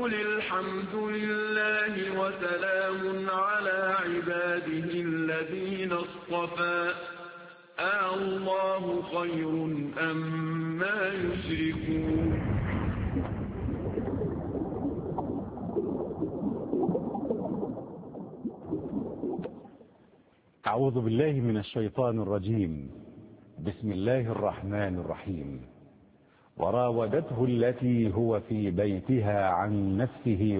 وقل الحمد لله وسلام على عباده الذين اصطفى الله خير أما يشركون. أعوذ بالله من الشيطان الرجيم. بسم الله الرحمن الرحيم. وراودته التي هو في بيتها عن نفسه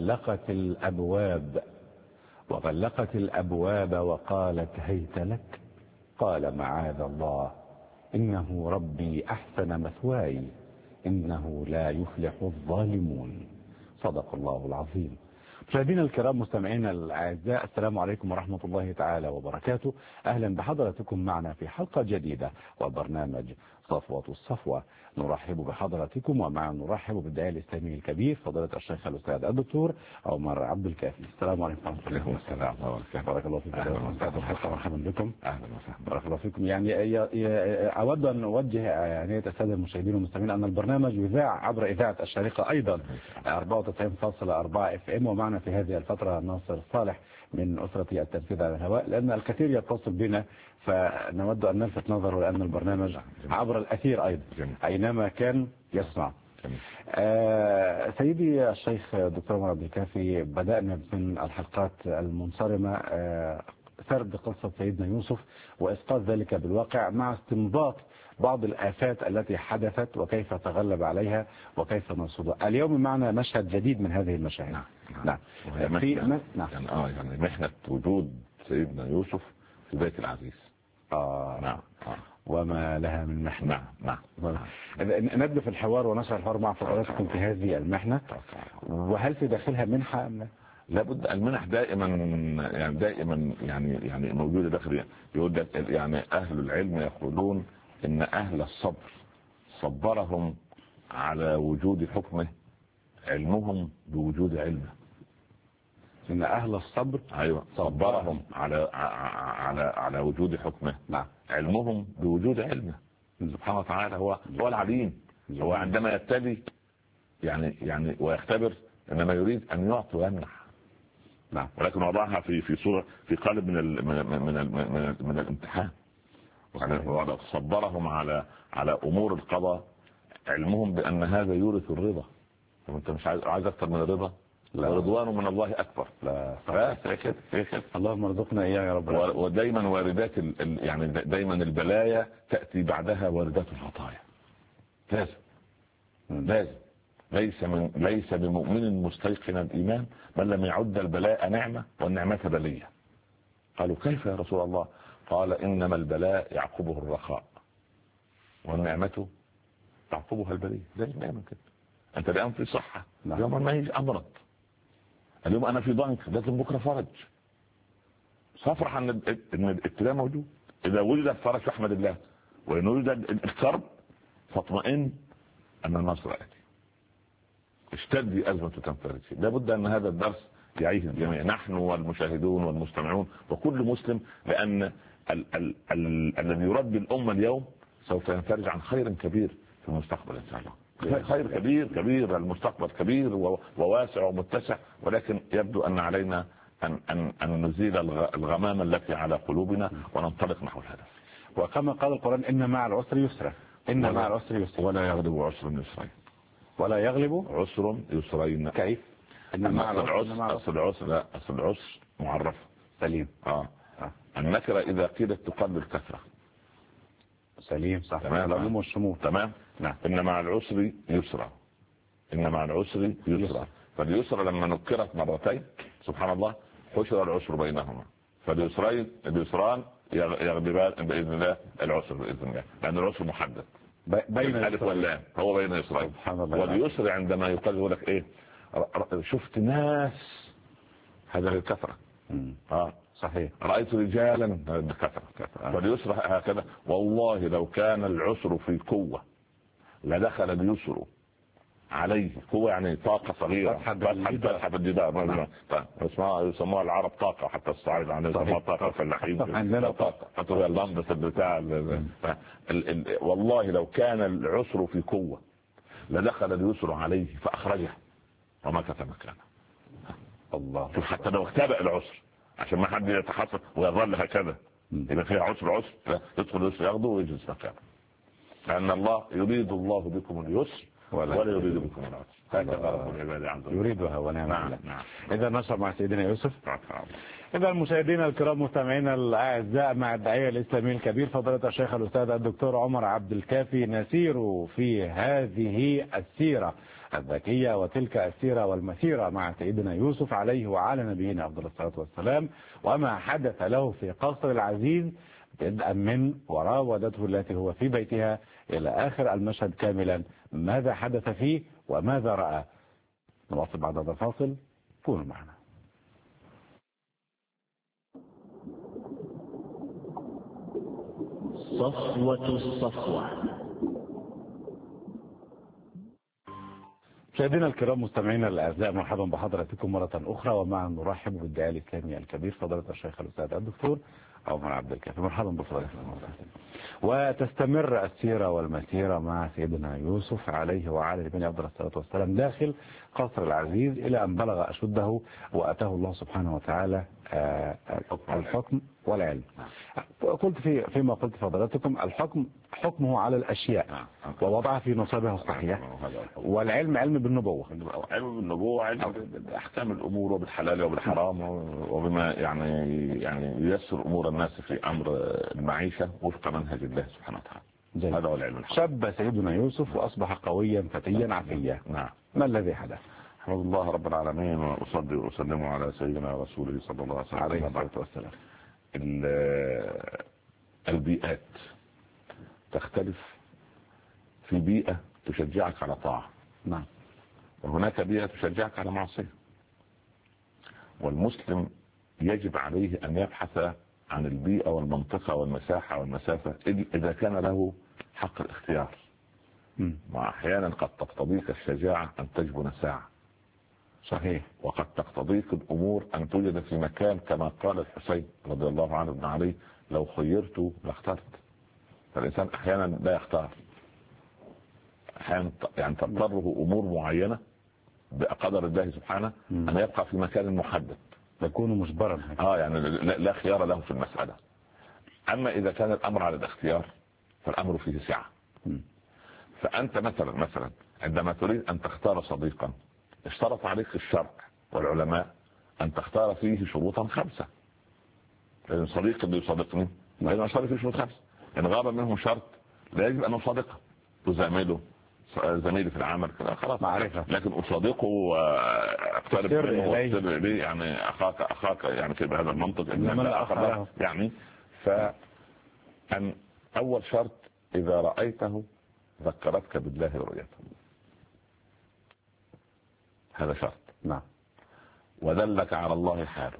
وغلقت الأبواب وقالت هيت لك. قال معاذ الله إنه ربي أحسن مثواي إنه لا يفلح الظالمون. صدق الله العظيم. مشاهدينا الكرام، مستمعينا الاعزاء، السلام عليكم ورحمه الله تعالى وبركاته. اهلا بحضراتكم معنا في حلقه جديده وبرنامج صفوه الصفوه. نرحب بحضراتكم ومع نرحب بالداعي الاسلامي الكبير فضيله الشيخ الاستاذ الدكتور عمر عبد الكافي. السلام عليكم ورحمه الله وبركاته. بارك الله فيكم. مرحبا بكم. اهلا وسهلا. بارك الله فيكم. يعني اود ان اوجه يعني الساده المشاهدين والمستمعين ان البرنامج يذاع عبر اذاعه الشارقه ايضا 94.4 FM، ومعنا في هذه الفترة ناصر صالح من أسرة التنفيذ على الهواء، لأن الكثير يتصل بنا فنود أن نلفت نظره لأن البرنامج عبر الأثير أيضا أينما كان يسمع. سيدي الشيخ دكتور عمر عبد الكافي، بدأنا من الحلقات المنصرمة سرد قصة سيدنا يوسف وإسقاط ذلك بالواقع مع استنباط بعض الآفات التي حدثت وكيف تغلب عليها وكيف نرصدها. اليوم معنا مشهد جديد من هذه المشاهد. نعم. يعني محنة وجود سيدنا يوسف في بيت العزيز. نعم. وما لها من محنة. نعم. نبدأ في الحوار ونشرح الحوار مع فضلاتكم في هذه المحنة، وهل في داخلها منحة أم لا؟ لابد. المنح دائما يعني موجودة داخل. يقول يعني أهل العلم يقولون إن أهل الصبر صبرهم على وجود حكمه علمهم بوجود علمه. إن أهل الصبر صبرهم على وجود حكمه. نعم. علمهم بوجود علمه سبحانه وتعالى. هو العليم. هو عندما يبتلي يعني ويختبر إنما يريد أن يعطي ويمنح. نعم. ولكن وضعها في صورة في قالب من الامتحان. صبرهم على امور القضاء علمهم بان هذا يورث الرضا. انت مش عايز اكثر من الرضا؟ ورضوان من الله اكبر. لا اللهم ارزقنا اياه يا رب. ودايما واردات يعني دايما البلايا تاتي بعدها واردات العطايا. لازم ليس بمؤمن مستيقن الايمان من لم يعد البلاء نعمه والنعمه بليه. قالوا كيف يا رسول الله؟ قال إنما البلاء يعقبه الرخاء والنعمة تعقبها البلية. زي دايما كده. أنت الآن في صحة، اليوم ما يجي أمرض، اليوم أنا في ضنك، لازم بكرة فرج. صفرح أن الابتلاء موجود. إذا ولد الفرج فاحمد الله، وإن ولد الكرب فاطمئن أن النصر آتي. اشتد أزمة تنفرج. لابد أن هذا الدرس يعيش الجميع، نحن والمشاهدون والمستمعون وكل مسلم، لأن الذي يربي الأمة اليوم سوف ينفرج عن خير كبير في المستقبل إن شاء الله. خير كبير المستقبل كبير وواسع ومتسع، ولكن يبدو أن علينا أن نزيل الغمامة التي على قلوبنا وننطلق نحو الهدف. وكما قال القرآن إن مع العسر يسرا. إن مع العسر يسرا. ولا يغلب عسر يسرين. ولا يغلب عسر يسرين. كيف؟ أصل العسر معرف سليم. النكرة إذا قيلت تقابل الكثرة. سليم صح. تمام. العموم والشمول. تمام. نعم. إن مع العسر يسرا. فاليسرى لما نكرت مرتين سبحان الله حشر العسر بينهما، فاليسران يغلبان بإذن الله العسر بإذن الله، لأن العسر محدد بين الألف واللام، هو بين يسرين. واليسر عندما يقال لك إيه؟ شفت ناس، هذا الكثرة. صحيح. رأيت رجالا بكثرة. فاليسر هكذا. والله لو كان العسر في قوة لدخل اليسر عليه. قوة يعني طاقة صغيرة فتحة في الجدار. يسموها العرب طاقة، حتى الصعيد يعني يسموها طاقة فلاحين. عندنا طاقة حتى اللمبة بتاع والله لو كان العسر في قوة لدخل اليسر عليه فأخرجه. ومكث مكانه. الله. شوف حتى لو اختبأ العسر عشان ما حد يتحصل ويظل هكذا، إذا فيها عسر يدخل اليسر ياخده ويجلس مكانه، لأن الله يريد الله بكم اليسر ولا يريد بكم العسر. هكذا رب العباد عز وجل يريدها ونعم بالله. نعم. إذا نشر مع سيدنا يوسف. إذا المشاهدين الكرام مستمعينا الأعزاء، مع الداعية الإسلامي الكبير فضيلة الشيخ الأستاذ الدكتور عمر عبد الكافي، نسير في هذه السيرة الذكية وتلك السيرة والمسيرة مع سيدنا يوسف عليه وعلى نبينا أفضل الصلاة والسلام، وما حدث له في قصر العزيز، بدءا من وراودته التي هو في بيتها إلى آخر المشهد كاملا، ماذا حدث فيه وماذا رأى. نواصل بعد هذا الفاصل، كونوا معنا. صفوة الصفوة. مشاهدينا الكرام مستمعينا الاعزاء، مرحبا بحضراتكم مرة أخرى، ومعا نرحب بالداعية الإسلامي الكبير فضيلة الشيخ الأستاذ الدكتور عمر عبد الكافي. مرحبا بفضيلتكم. وتستمر السيرة والمسيرة مع سيدنا يوسف عليه وعلى نبينا أفضل الصلاة والسلام داخل قصر العزيز إلى أن بلغ أشده وأتاه الله سبحانه وتعالى الحكم والعلم. قلت فيما قلت فضلاتكم، الحكم حكمه على الأشياء ووضعها في نصابها الصحيح، والعلم علم بالنبوة. علم بالنبوة، علم بأحكام الأمور وبالحلال وبالحرام وبما يعني ييسر أمور الناس في أمر المعيشة وفق منهج الله سبحانه وتعالى. هذا هو العلم. شب سيدنا يوسف وأصبح قويا فتيا عفيا. نعم. ما الذي حدث؟ الحمد لله رب العالمين، وأصلي وأسلم على سيدنا رسوله صلى الله عليه الصلاة والسلام. البيئات تختلف، في بيئة تشجعك على طاعة، نعم، وهناك بيئة تشجعك على معصية. والمسلم يجب عليه أن يبحث عن البيئة والمنطقة والمساحة والمسافة إذا كان له حق الاختيار. وأحيانا قد تقتضيك الشجاعة أن تجبن ساعة، صحيح، وقد تقتضيك الأمور أن توجد في مكان كما قال الحسين رضي الله عنه ابن علي: لو خيرت لاخترت. فالإنسان أحيانا لا يختار، أحيانا يعني تضطره أمور معينة بقدر الله سبحانه أن يبقى في مكان محدد، يكون مجبرا. يعني لا خيار له في المسألة. أما إذا كان الأمر على الاختيار فالأمر فيه سعة. فأنت مثلا عندما تريد أن تختار صديقا، اشترط عليك الشرع والعلماء أن تختار فيه شروطا 5. الصديق اللي يصادقني لازم أشترط فيه شروط 5. إن غاب منهم شرط لا يجب أن أصادقه. تزامله زميلي في العمل كده خلاص معرفة، لكن أصادقه واقترب منه واقترب إليه، يعني أخاك يعني في بهذا المنطق يعني. فأن أول شرط إذا رأيته ذكرتك بالله رؤيته، هذا شرط. نعم. ودلك على الله حاله،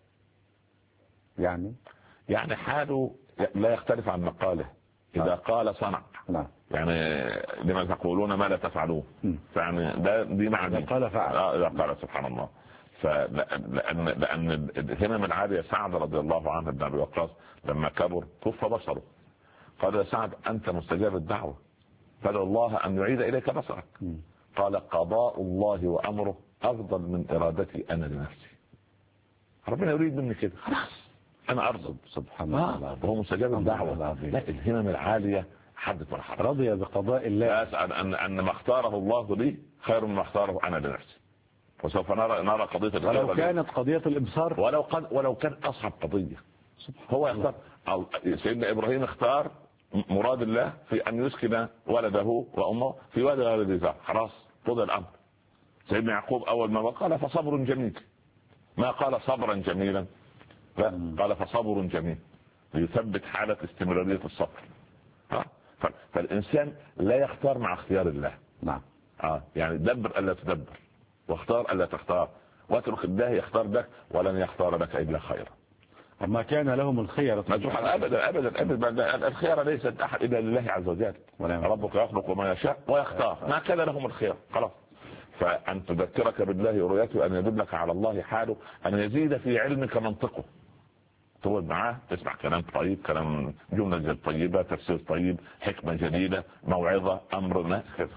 يعني حاله لا يختلف عن مقاله. إذا قال صنع. نعم. يعني لما تقولون ما لا تفعلون، يعني دي معنى إذا قال فعل. إذا قال سبحان الله. لأن الهمم العالية، سعد رضي الله عنه بن أبي وقاص لما كبر كف بصره قال: يا سعد أنت مستجاب الدعوة، فادعو الله أن يعيد إليك بصرك. قال: قضاء الله وأمره أفضل من إرادتي أنا لنفسي. ربنا يريد مني كده، خلاص أنا أرضى. سبحان الله. وهو مستجاب الدعوة. لا، الهمم العالية حدث ولا حرج، رضي بقضاء الله. أسأل أن ما اختاره الله لي خير مما اختاره أنا لنفسي. وسوف نرى قضية ولو كانت قضية الإبصار، ولو كان أصعب قضية. هو يختار. سيدنا إبراهيم اختار مراد الله في أن يسكن ولده وأمه في وادي غير ذي زرع، خلاص قضى الأمر. سيدنا يعقوب أول ما قال فصبر جميل، ما قال صبرا جميلا، لا، قال فصبر جميل، ليثبت حالة استمرارية الصبر. فالإنسان لا يختار مع اختيار الله. نعم. يعني دبر ألا تدبر، واختار ألا تختار، واترك الله يختار لك ولن يختار لك إلا خيرا. وما كان لهم الخيار أبدا أبدا أبدا. الخيار ليست أحد إلا لله عز وجل. ربك يخلق ما يشاء ويختار، ما كان لهم الخيار خلاص. فأن تذكرك بالله رؤيته، أن يدلك على الله حاله، أن يزيد في علمك منطقه، تقعد معاه تسمع كلام طيب، كلام جملة طيبة، تفسير طيب، حكمة جديدة، موعظة، أمر.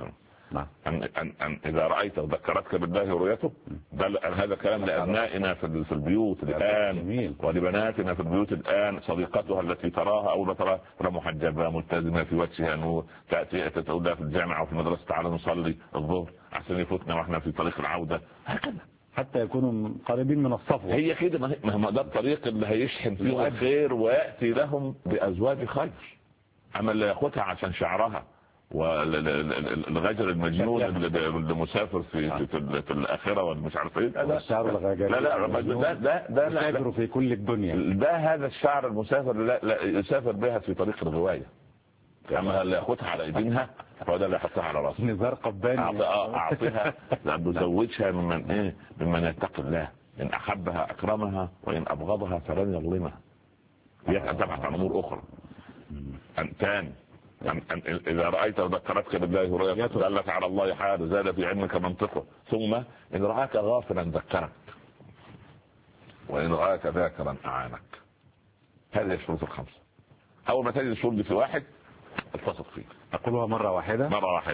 أن إذا رأيت ذكرتك بالله رؤيته. هذا كلام لأبنائنا في البيوت الآن، ولبناتنا في البيوت الآن. صديقتها التي تراها أو لا تراها محجبة ملتزمة في وجهها نور، تأتي تقول لها في الجامعة وفي المدرسة تعالى نصلي الظهر عشان يفوتنا واحنا في طريق العودة، هكذا حتى يكونوا قريبين من الصفوة. هي كده، ما ده الطريق اللي هيشحن فيه الخير ويأتي لهم بأزواج خير. أما اللي ياخدها عشان شعرها والغجر المجنون اللي مسافر في الآخرة والمش عارف ايه، ده مسافر في كل الدنيا. ده هذا الشعر المسافر لا يسافر بها في طريق الغواية. اما اللي ياخدها على ايدينها فهو ده اللي يحطها على راسه. نزار قباني. اعطيها بزوجها ممن يتقي الله. ان احبها اكرمها وان ابغضها فلن يظلمها. هي تبحث عن امور اخرى. ثاني إذا رأيت ذكرتك بالله رؤيته دلت على الله حال زاد في علمك منطقه. ثم إن رآك غافلا ذكرك، وإن رآك ذاكرا أعانك. هذه الشروط الخمسة. أول ما تجد الشروط دي في واحد اتصل فيه. أقولها مرة واحدة.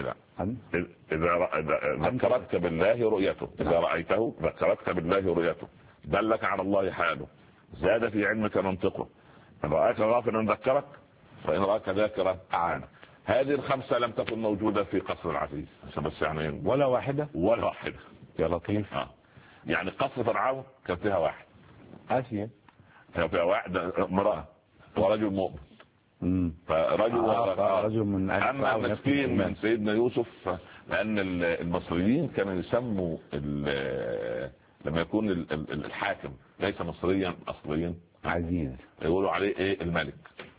إذا ذكرتك بالله رؤيته، إذا رأيته ذكرتك بالله رؤيته دلك على الله حاله زاد في علمك منطقه. إن رآك غافلا ذكرك، وإن رأك ذاكرة أعانك. هذه الخمسة لم تكن موجودة في قصر العزيز بس يعني ولا واحدة يا لطيف. يعني قصر فرعون كان فيها واحد آسيا، كان فيها واحد امرأة ورجل مؤمن. فرجل من أما مسكين من سيدنا يوسف، لأن المصريين كانوا يسموا لما يكون الحاكم ليس مصريا أصليا عزيز، يقولوا عليه ايه الملك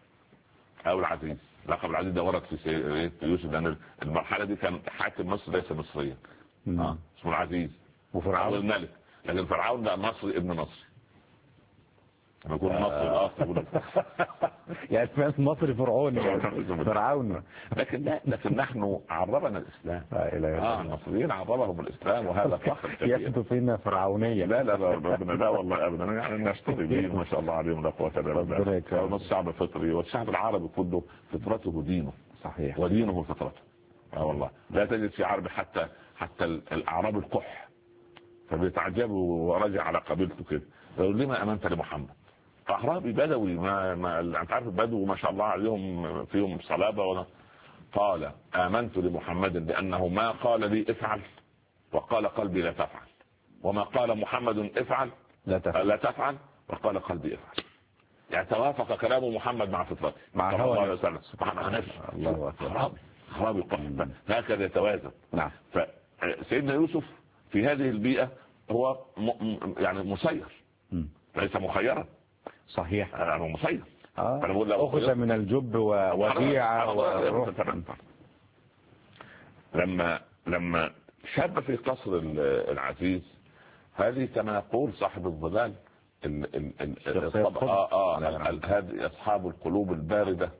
او العزيز. لقب العزيز ده ورد في يوسف، لان المرحله دي كان حاكم مصر ليس مصريا اسمه العزيز وفرعون الملك. لكن فرعون ده مصري ابن مصري لما يكون مصري الاصل يعني اسمه مصري فرعوني فرعون. لكن نحن عربنا الاسلام. المصريين عربهم الاسلام وهذا فخر كبير. يبدو فينا فرعونيه. لا والله ابدا، يعني نشتري به ما شاء الله عليهم لا قوه الا بالله. الشعب فطري، والشعب العربي كله فطرته دينه. صحيح. ودينه فطرته. والله لا تجد في عربي حتى الاعراب القح فبيتعجبوا ورجع على قبيلته كده يقول لما امنت لمحمد. اعرابي بدوي ما انت عارف البدو ما شاء الله عليهم فيهم صلابه قال امنت لمحمد لانه ما قال لي افعل وقال قلبي لا تفعل، وما قال محمد افعل لا تفعل وقال قلبي افعل. يعني توافق كلام محمد مع فطرته صلى الله عليه وسلم. سبحان الله. اعرابي قح هكذا يتوازن. نعم. فسيدنا يوسف في هذه البيئه هو يعني مسير ليس مخيرا. صحيح. أنا مسير. أنا بقول أخذ من الجب ووديعة وروح. لما شاب في قصر العزيز هذه كما يقول صاحب الظلال هذه أصحاب القلوب الباردة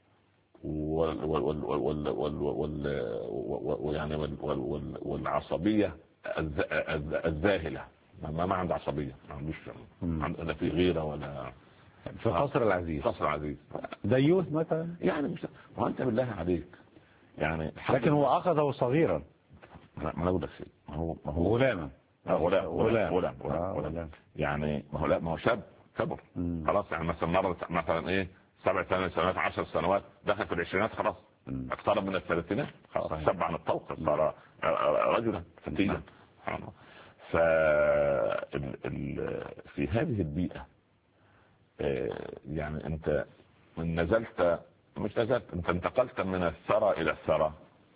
والعصبية الذاهلة. ما عنده عصبية، ما عندوش لا في غيرة ولا في قصر العزيز. قصر العزيز ديوث مثلا يعني مش وانت بالله عليك يعني. لكن هو اخذه صغيرا. ما اقول لك شيء، هو غلاما غلام يعني ما هو شاب كبر خلاص. يعني مثلا ايه 7 سنوات 10 سنوات دخل في العشرينات خلاص اقترب من الثلاثينات خلاص شاب عن الطوق صار رجلا فتيا. في هذه البيئة يعني انت نزلت انت انتقلت من الثرى الى الثرى.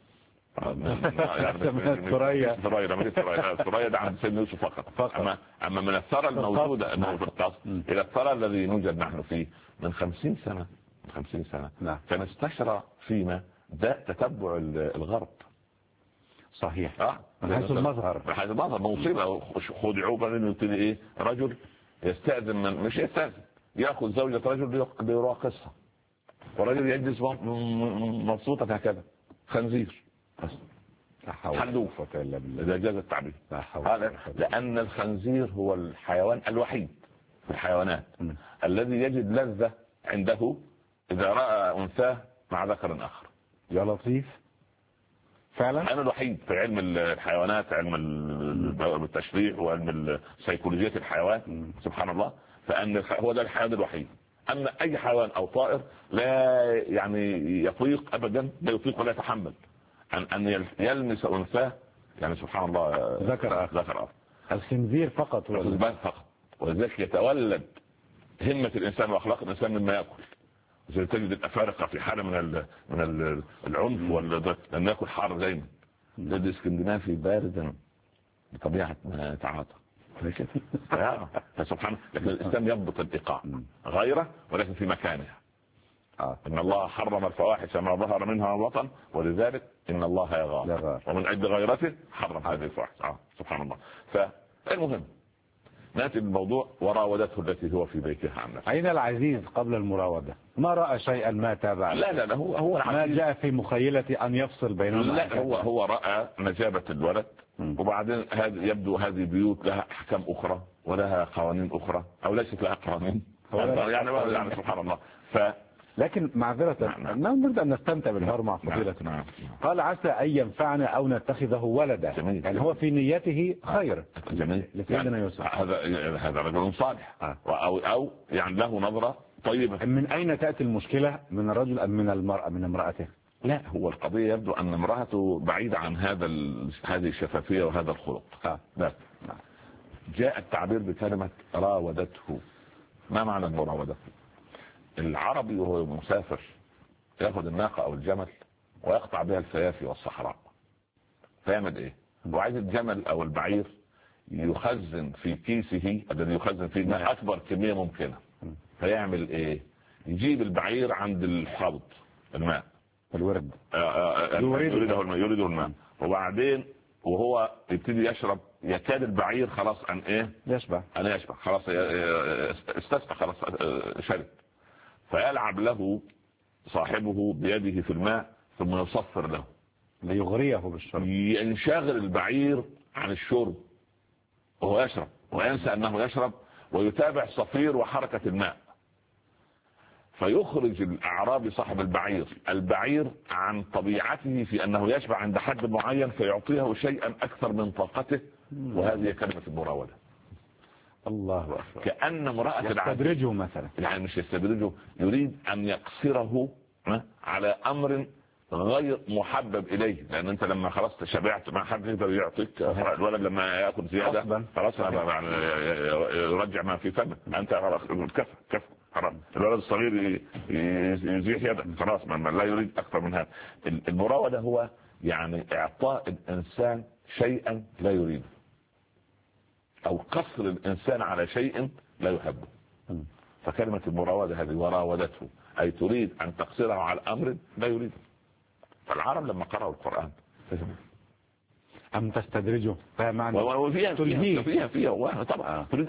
الثريا ده عند سيدنا يوسف فقط. اما من الثرى الموجودة انه في القصر الى الثرى الذي نوجد نحن فيه من 50 سنة نعم. كان استشرى فينا ده تتبع الغرب. صحيح. من حيث المظهر مصيبة خدعوا بعدين يبتدي ايه رجل يستأذن مش يستأذن يأخذ زوجة رجل ليراقصها، ورجل يجلس مبسوطة هكذا خنزير حلوف إذا جاز التعبير. لأن الخنزير هو الحيوان الوحيد في الحيوانات الذي يجد لذة عنده إذا رأى أنثاه مع ذكر آخر. يا لطيف. فعلا. انا الوحيد في علم الحيوانات، علم التشريح وعلم سيكولوجية الحيوان. سبحان الله. فان هو ده الحيوان الوحيد. اما اي حيوان او طائر لا يعني يطيق ابدا، لا يطيق ولا يتحمل ان يلمس انثاه، يعني سبحان الله. ذكر اخر. الخنزير فقط هو فقط. ولذلك يتولد همة الانسان واخلاق الانسان مما ياكل. زي تجد الافارقه في حاله من العنف لان ياكل حار دايما. ده اسكندنافي باردا بطبيعه ما يتعاطى. فسبحان. لكن الاسلام يضبط الايقاع غيره ولكن في مكانها. ان الله حرم الفواحش ما ظهر منها وبطن، ولذلك ان الله يغار ومن اجل غيرته حرم هذه الفواحش. سبحان الله. فالمهم ناتي بالموضوع. وراودته التي هو في بيتها عن نفسه. أين العزيز قبل المراودة؟ ما رأى شيئا ما تابع. لا هو ما جاء في مخيلتي أن يفصل بينهما. لا هو رأى نجابة الولد. وبعدين يبدو هذه بيوت لها أحكام أخرى ولها قوانين أخرى أو ليست لها قوانين يعني سبحان الله. لكن معذرة نريد أن نستمتع بالحوار مع فضيلتنا. قال عسى أن ينفعنا أو نتخذه ولدا. يعني هو في نيته خير. جميل. لسيدنا يوسف. هذا رجل صالح. أو يعني له نظرة طيبة. من أين تأتي المشكلة؟ من الرجل أم من المرأة من امرأته؟ لا هو القضية يبدو أن امرأته بعيدة عن هذه الشفافية وهذا الخلق. لا. جاء التعبير بكلمة راودته. ما معنى المراودة؟ العربي وهو مسافر ياخذ الناقة او الجمل ويقطع بها الفيافي والصحراء. فيعمل ايه؟ هو عايز الجمل او البعير يخزن في كيسه الذي يخزن فيه الماء اكبر كمية ممكنة. فيعمل ايه؟ يجيب البعير عند الحوض الماء الورد يريده الماء. وبعدين وهو يبتدي يشرب يكاد البعير خلاص ان ايه؟ يشبع خلاص استسقى خلاص شرب. فيلعب له صاحبه بيده في الماء ثم يصفر له ليغريه بالشرب. ينشغل البعير عن الشرب وهو يشرب وينسى انه يشرب ويتابع صفير وحركة الماء. فيخرج الاعرابي صاحب البعير عن طبيعته في انه يشبع عند حد معين فيعطيه شيئا اكثر من طاقته. وهذه كلمة المراودة. الله أكبر. كأن امرأة يستدرجه مثلا. يعني مش يستدرجه، يريد أن يقصره على أمر غير محبب إليه. لأن أنت لما خلاص شبعت ما حد يقدر يعطيك. الولد لما يأكل زيادة خلاص يرجع ما في فمه. أنت كفى حرام. الولد الصغير يزيح يده خلاص لا يريد أكثر من هذا. المراودة هو يعني إعطاء الإنسان شيئا لا يريده او قصر الانسان على شيء لا يحبه. فكلمة المراودة هذه وراودته اي تريد ان تقصره على امر لا يريده. فالعرب لما قرأوا القرآن ام تستدرجه فمعنى فيها طبعا تريد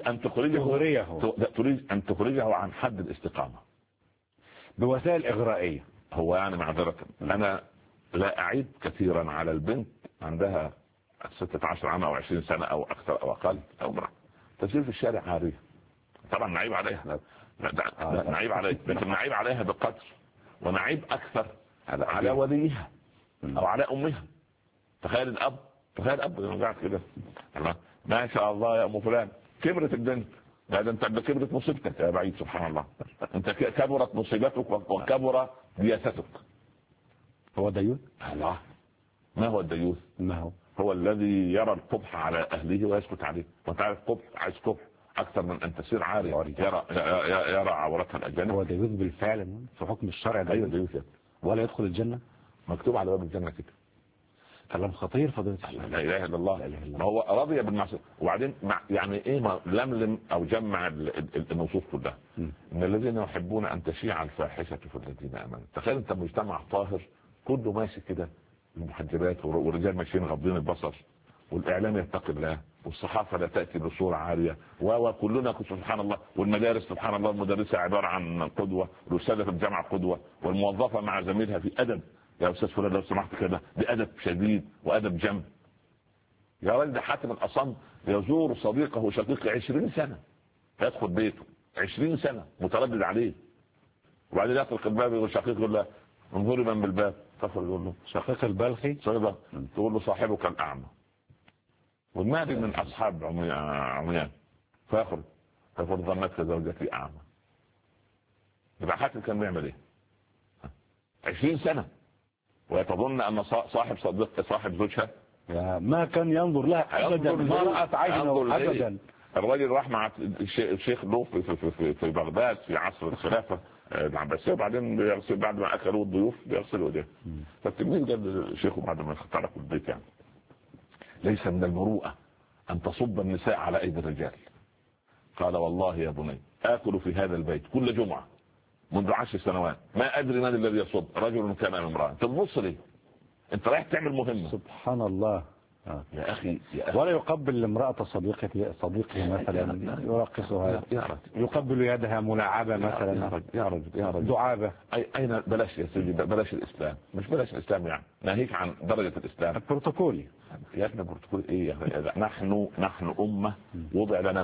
ان تخرجه عن حد الاستقامة بوسائل اغرائية. هو يعني معذرة انا لا اعيب كثيرا على البنت عندها 16 عام او 20 سنة او اكثر او اقل او امرأة تسير في الشارع عارية. طبعا نعيب عليها نعيب عليها لكن نعيب عليها بقدر ونعيب اكثر على وليها او على امها. تخيل الاب قاعد كده ما شاء الله يا ام فلان كبرت البنت. لا ده انت كبرت مصيبتك يا بعيد. سبحان الله. انت كبرت مصيبتك وكبر دياستك. هو ديوث؟ الله. ما هو الديوث؟ ما هو الذي يرى القبح على اهله ويسكت عليه. وتعرف قبح عايز قبح اكثر من ان تسير عاري يرى عورتها الاجانب. هو ديوث بالفعل في حكم الشرع ده. ايوه ديوث. ولا يدخل الجنة؟ مكتوب على باب الجنة كده. كلام خطير فضيلة الشيخ. لا اله الا الله. ما هو رضي بالمعصية. وبعدين يعني ايه ما لملم او جمع النصوص كلها. ان الذين يحبون ان تشيع الفاحشة في الذين امنوا. تخيل انت مجتمع طاهر كله ماشي كده المحجبات ورجال ماشيين غضين البصر والاعلام يتقي الله والصحافة لا تأتي بصورة عارية وكلنا سبحان الله. والمدارس سبحان الله المدرسة عبارة عن قدوة والأستاذة في الجامعة قدوة والموظفة مع زميلها في أدب. يا أستاذ فلان لو سمحت كده بأدب شديد وأدب جم. يا رجل حاتم الأصم يزور صديقه شقيقه 20 سنة يدخل بيته 20 سنة متردد عليه. وبعدين يطلق الباب والشقيق يقول له انظري من بالباب تقول له شقيق البلخي صيدا، تقول له صاحبك الأعمى، والمهدي من أصحاب عميان، فيخرج يقول ظنتك زوجتي أعمى. يبقى حاتم كان بيعمل ايه 20 سنة ويتظن أن صاحب صديقته صاحب زوجها؟ ما كان ينظر لها أبدا، ما رأت عينه أبدا. الراجل راح مع الشيخ لوف في بغداد في عصر الخلافة العباسية، وبعدين بيغسل بعد ما أكلوا الضيوف بيغسلوا ايديه. فالتلميذ قال للشيخ بعد ما تركوا البيت يعني ليس من المروءة أن تصب النساء على أيدي الرجال. قال والله يا بني آكل في هذا البيت كل جمعة منذ 10 سنوات ما أدري من الذي يصب، رجل كان أم امرأة. تبص لي أنت رايح تعمل مهمة. سبحان الله. يا أخي ولا يقبل امرأة صديقه مثلا يرقصها، يقبل يدها ملاعبة مثلا، يا رجل دعابة. أين بلاش يا سيدي، بلاش الإسلام، مش بلاش الإسلام يعني ناهيك عن درجة الإسلام البروتوكولي يا ابني. بروتوكول إيه؟ نحن أمة وضع لنا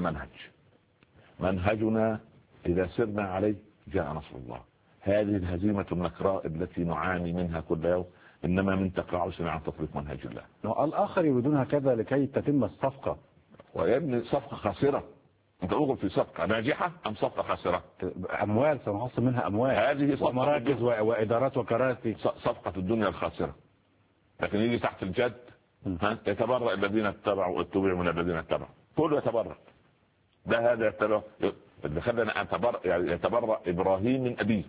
منهجنا إذا سرنا عليه جاء نصر الله. هذه الهزيمة النكراء التي نعاني منها كل يوم إنما من تقاعسنا عن تطبيق منهج الله. الآخر يريدون هكذا لكي تتم الصفقة. ويا ابني صفقة خاسرة. أنت أقول في صفقة ناجحة أم صفقة خاسرة؟ أموال سنحصل منها أموال، هذه صفقة ومراكز وإدارات وكراسي. صفقة الدنيا الخاسرة. لكن يجي تحت الجد يتبرأ الذين اتبعوا من الذين اتبعوا، كله يتبرأ. هذا يتبرأ اللي خلنا يتبرأ إبراهيم من أبيه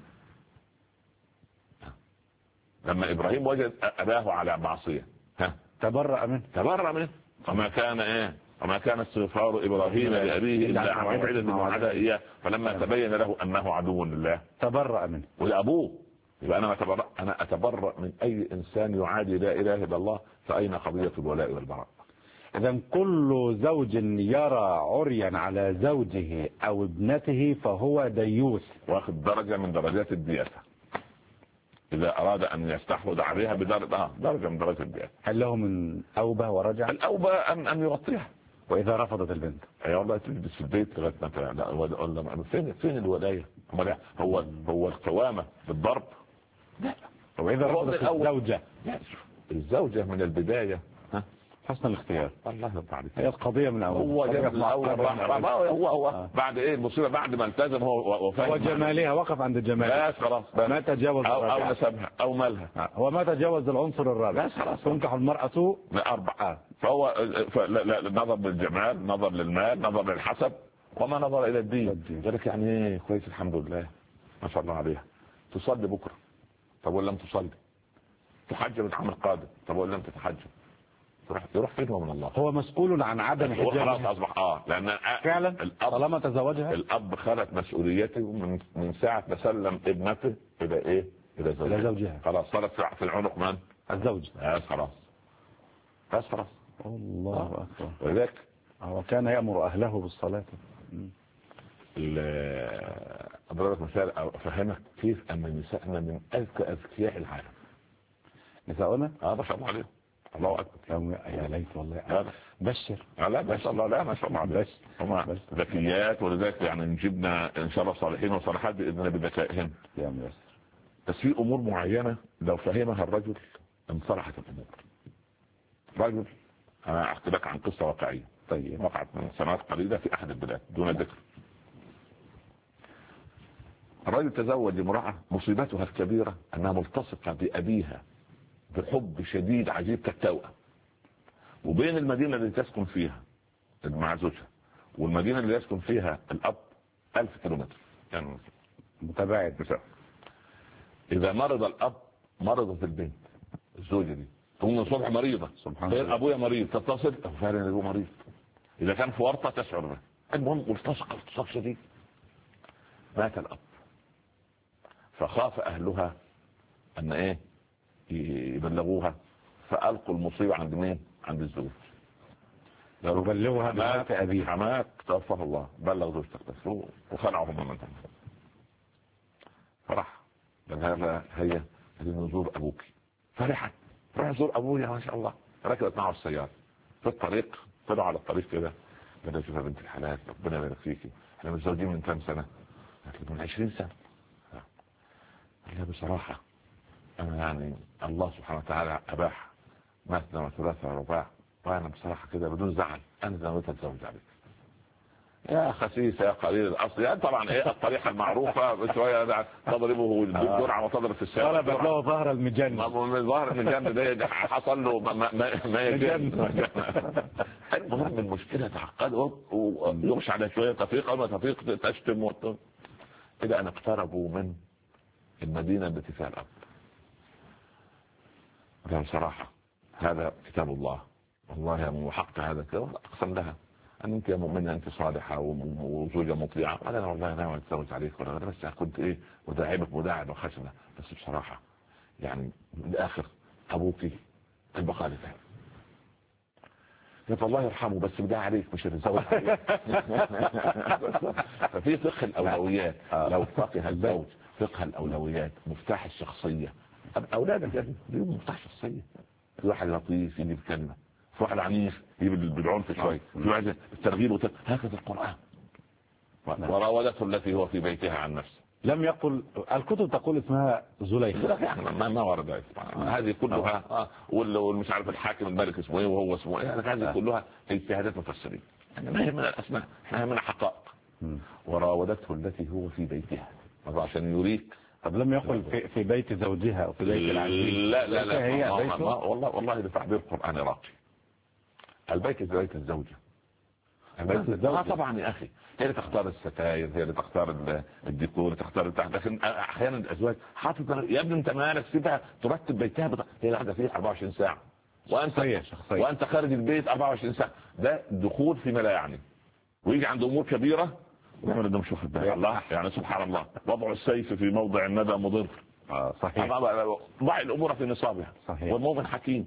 لما إبراهيم وجد أباه على معصية تبرأ منه. وما كان استغفار إبراهيم لأبيه إلا عن موعدة وعدها إياه فلما تبين له أنه عدو لله تبرأ منه. ولأبوه. يبقى أنا أتبرأ من أي إنسان يعادي لا إله إلا الله. فأين قضية الولاء والبراء؟ إذا كل زوج يرى عريا على زوجه أو ابنته فهو ديوث، واخد درجة من درجات الدياسة. إذا أراد أن يستحوذ عليها بدرجة من درجات الدياسة. هل له من أوبة ورجع؟ الأوبة أن يغطيها. وإذا رفضت البنت أي والله تجلس في البيت لغاية ما فين الولاية؟ هو القوامة بالضرب؟ لا. وإذا رفضت الزوجة؟ الزوجة من البداية حسن الاختيار. الله يرضى عليك. هي القضية من أول. هو بعد إيه المصيبة بعد ما التزم هو وفهم. وجمالها وقف عند جمالها. بس خلاص. ما تجاوز أو نسبها أو مالها. هو ما تجاوز العنصر الرابع. بس خلاص. تنكح المرأة 4. فهو نظر للجمال، نظر للمال، نظر للحسب، وما نظر إلى الدين. ذلك يعني إيه كويس الحمد لله ما شاء الله عليها. تصلي بكرة طب ولا لم تصلي؟ تحجب العام القادم طب ولا لم تتحجب؟ يروح فين من الله؟ هو مسؤول عن عدم حجابها. خلاص اصبح لان فعلا طالما تزوجها الاب خلت مسؤوليته من ساعه ما سلم ابنته الى ايه؟ الى زوجها. خلاص صارت في العنق من؟ الزوج. بس خلاص. الله اكبر. ولذلك وكان يأمر اهله بالصلاه. اضربك مثال افهمك كيف ان نسائنا من اذكياء العالم. نساؤنا ما شاء الله عليهم. الله اكبر. يا ليت والله. بشر. لا ما شاء الله. لا ما شاء الله عليهم. هم ذكيات. ولذلك يعني نجيبنا ان شاء الله صالحين وصالحات باذن الله بذكائهم. يا ميسر. بس في امور معينه لو فهمها الرجل انصلحت الامور. رجل انا احكي لك عن قصه واقعيه. طيب. وقعت من سنوات قليله في احد البلاد دون ذكر. الرجل تزوج امراه مصيبتها الكبيره انها ملتصقه بابيها بحب شديد عجيب كالتوأم. وبين المدينة اللي تسكن فيها مع زوجها والمدينة اللي يسكن فيها الأب 1000 كيلومتر يعني متباعد. إذا مرض الأب مرضت البنت الزوجة دي تقوم الصبح مريضة غير أبويا مريض تتصل فعلا أبوه مريض. إذا كان في ورطة تشعر به. المهم التصق شديد. مات الأب فخاف أهلها أن إيه يبلغوها فألقوا المصيبة عند مين؟ عند الزوج. يبلغها بمات أبيها. حماك توفاه الله بلغ زوجتك بس وخلعهم من منتهى. فرح قال هذا هي نزور أبوك. فرحت روح نزور أبويا ما شاء الله. ركبت معه السيارة في الطريق طلعوا على الطريق كده قال شوفها بنت الحلال ربنا يبارك فيكي احنا متزوجين من كام سنة؟ قالت من 20 سنة. قال لها بصراحة انا يعني الله سبحانه وتعالى اباح مثنى وثلاثة ورباع، وانا بصراحة كده بدون زعل انا نويت اتزوج عليك يا خسيس يا قليل الاصل. يعني طبعا ايه الطريقه المعروفه بشويه تضربه بالجرعه وتضرب في الساعه. طلبت له ظهر المجن. ظهر المجن ده حصل له ما يجن. المهم المشكله تعقد ويغشى على شويه تفيق او ما تفيق تشتم الى ان اقتربوا من المدينه التي فيها الاب. كان صراحه هذا كتاب الله والله يا وحق هذا كده اقسم لها ان انت يا مؤمنه انت صالحه وزوجه مطيعه. قال انا والله ناوي اتزوج عليك ولا بس كنت ايه وداعبك مداعب وخشنه بس بصراحه يعني بالاخر ابوكي البقاء لله. قلت الله يرحمه بس بداعي عليك مش هتتزوج عليك. ففي فقه الاولويات. لو فقه الزوج فقه الاولويات مفتاح الشخصيه. اولادك يا ابني ليهم مفتاح شخصيه. في واحد لطيف يجيب كلمه، في واحد عنيف يجيب بالعنف شوي، في واحد الترغيب هكذا القرآن. وراودته التي هو في بيتها عن نفسه. لم يقل الكتب تقول اسمها زليخة يعني ما ورد هذه كلها والمش عارف الحاكم الملك اسمه ايه وهو اسمه ايه. هذه كلها اجتهادات مفسرين. يعني ما يهمنا الاسماء احنا يهمنا حقائق. وراودته التي هو في بيتها عشان يريك. طب لم يقل في بيت زوجها او في بيت العزيز؟ لا هي والله لتعبير القرآن راقي. البيت بيت الزوجة. البيت الزوجة طبعا يا اخي هي اللي تختار الستاير، هي اللي تختار الديكور، تختار التحت. لكن احيانا الازواج حاطط يا ابني انت مالك سيبها ترتب بيتها هي قاعده فيه 24 ساعه وانت خارج البيت 24 ساعه. ده دخول فيما لا يعني. ويجي عند امور كبيره ويعمل انه مش واخد باله. الله يعني سبحان الله وضع السيف في موضع الندى مضر. صحيح. ضع الامور في نصابها. صحيح. والمؤمن حكيم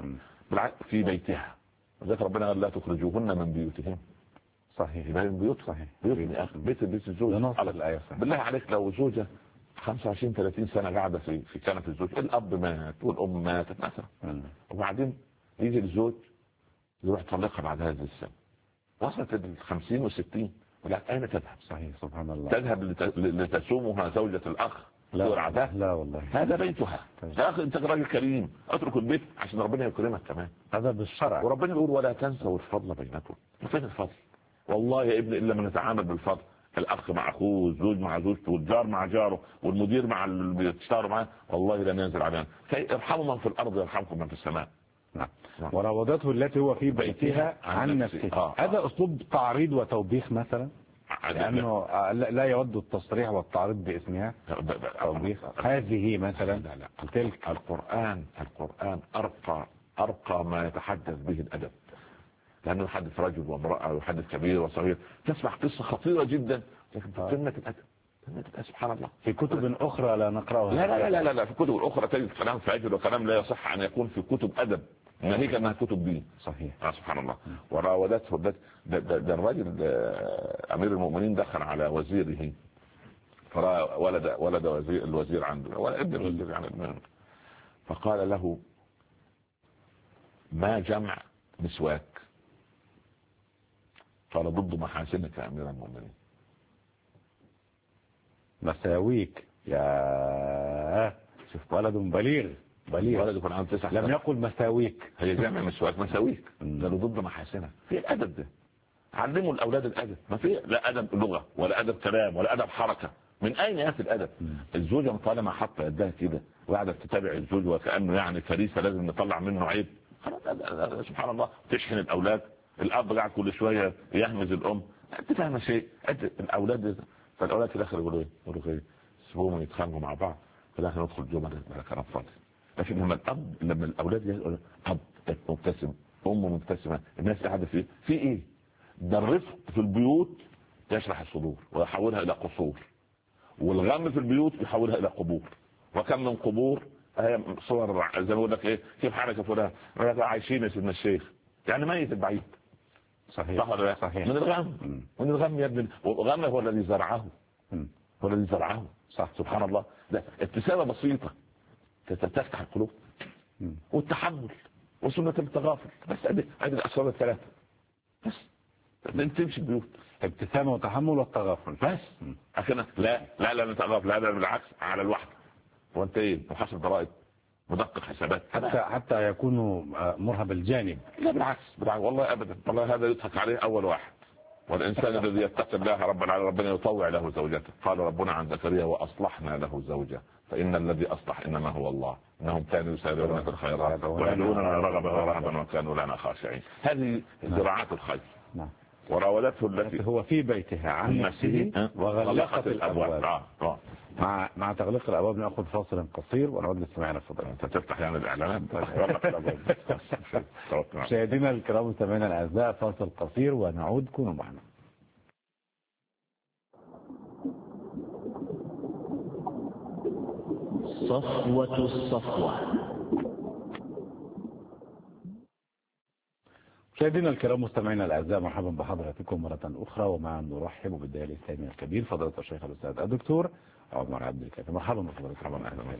في بيتها. ذلك ربنا قال لا تخرجوهن من بيوتهم. صحيح. يبقى من بيوت صحيح. بيت الزوج. بالله عليك لو زوجة 25 30 سنة قاعدة في كنف الزوج، الاب مات والام ماتت مثلا وبعدين يجي الزوج يروح يطلقها بعد هذه السنة وصلت ال 50 و60 ولا اين تذهب؟ صحيح سبحان الله. تذهب لتسومها زوجة الاخ. لا والله هذا بيتها. يا اخي انت راجل كريم اترك البيت عشان ربنا يكرمك كمان. هذا بالشرع. وربنا يقول ولا تنسوا الفضل بينكم. فين الفضل؟ والله يا ابني الا من نتعامل بالفضل. الاخ مع اخوه، الزوج مع زوجته، والجار مع جاره، والمدير مع اللي بيشتغلوا معاه، والله لن ينزل علينا. ارحموا من في الارض يرحمكم من في السماء. نعم. وراودته التي هو في بيتها عن نفسه. هذا اسلوب تعريض وتوبيخ مثلا، لانه لا يود التصريح والتعريض باسمها. توبيخ هذه مثلا. لا. تلك القرآن ارقى ما يتحدث به الادب. لانه يحدث رجل وامرأة ويحدث كبير وصغير. تسمع قصة خطيرة جدا لكن في قمة الادب. سبحان الله. في كتب اخرى لا نقراها. لا في كتب اخرى تجد كلام فاجر وكلام لا يصح ان يكون في كتب ادب. ناهيك انها كتب دين. صحيح. سبحان الله. وراودته ده الرجل امير المؤمنين دخل على وزيره فرأى ولد الوزير عنده ولا ابن الوزير يعني. فقال له ما جمع مسواك؟ قال ضد محاسنك يا امير المؤمنين. مساويك يا شوف ولد بليغ ولد يكون عنده 9 لم يقل مساويك. هي جمع مسواك مساويك. ده ضد محاسنك. في الادب ده علموا الاولاد الادب. ما في لا ادب لغه ولا ادب كلام ولا ادب حركه. من اين ياتي الادب؟ الزوجه طالما حاطه يدها كده وقاعده تتابع الزوج وكانه يعني فريسه لازم نطلع منه عيب. سبحان الله. تشحن الاولاد. الاب قاعد كل شويه يهمز الام. انت فاهم شيء؟ الاولاد فالاولاد في الاخر يقولوا ايه؟ سيبوهم يتخانقوا مع بعض في الاخر ندخل جمله بلا كلام فاضي. لكن لما الاولاد يقولوا اب مبتسم ام مبتسمه الناس قاعده في ايه؟ ده الرفق في البيوت يشرح الصدور ويحولها الى قصور، والغم في البيوت يحولها الى قبور. وكم من قبور صور زي ما بقول لك ايه كيف حالك يا فلان عايشين يا سيدنا الشيخ يعني ميت البعيد. صحيح. صحيح. من الغم يا ابن الغم هو الذي زرعه. صح. سبحان الله. ده ابتسامه بسيطه تفتح القلوب والتحمل وسنة التغافل. بس ادي الاسباب الثلاثه بس انت تمشي البيوت. ابتسامه وتحمل والتغافل بس. عشان لا نتغافل. لا بالعكس على الوحده. وانت ايه محاسب ضرائب مدقق حسابات، حتى يكون مرهب الجانب. لا بالعكس والله ابدا، والله هذا يضحك عليه اول واحد. والانسان الذي يتقي الله رب العالمين ربنا يطوع له زوجته. قال ربنا عن زكريا واصلحنا له زوجه فان الذي اصلح انما هو الله انهم كانوا يسارعون في الخيرات ويدعوننا رغبا ورهبا وكانوا لنا خاشعين. هذه زراعات الخير. نعم. وراودته التي هو في بيتها عن نفسه وغلقت الابواب. مع تغليق الابواب ناخذ فاصل قصير ونعود لسماعنا. الفضل انت تفتح يعني الاعلانات. مشاهدينا الكرام مستمعينا الاعزاء، فاصل قصير ونعود، كونوا معنا. صفوة الصفوة. مشاهدينا الكرام مستمعينا الاعزاء، مرحبا بحضراتكم مره اخرى، ومع نرحب بالداعي الاسلامي الكبير فضيله الشيخ الاستاذ الدكتور عمر عبد الكافي. مرحبا بحضراتكم.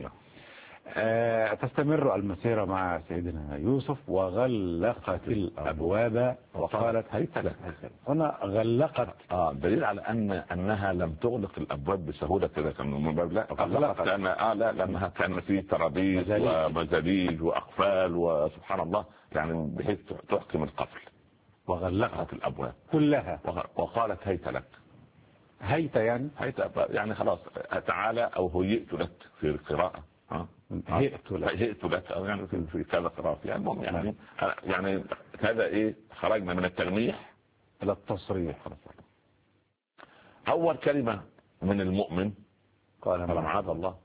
تستمر المسيره مع سيدنا يوسف وغلقت الابواب وقالت هيت لك. هنا غلقت دليل على انها لم تغلق الابواب بسهوله كده، كان من باب لا غلقت لانها كان في ترابيز ومزاليج واقفال وسبحان الله، يعني بحيث تحكم القفل. وغلقت الابواب كلها وقالت هيت لك. هيت يعني خلاص تعالى او هيئت لك في القراءه. هيئت لك يعني في كذا قراءه يعني المهم يعني هذا ايه، خرجنا من التلميح الى التصريح. اول كلمه من المؤمن قال معاذ الله.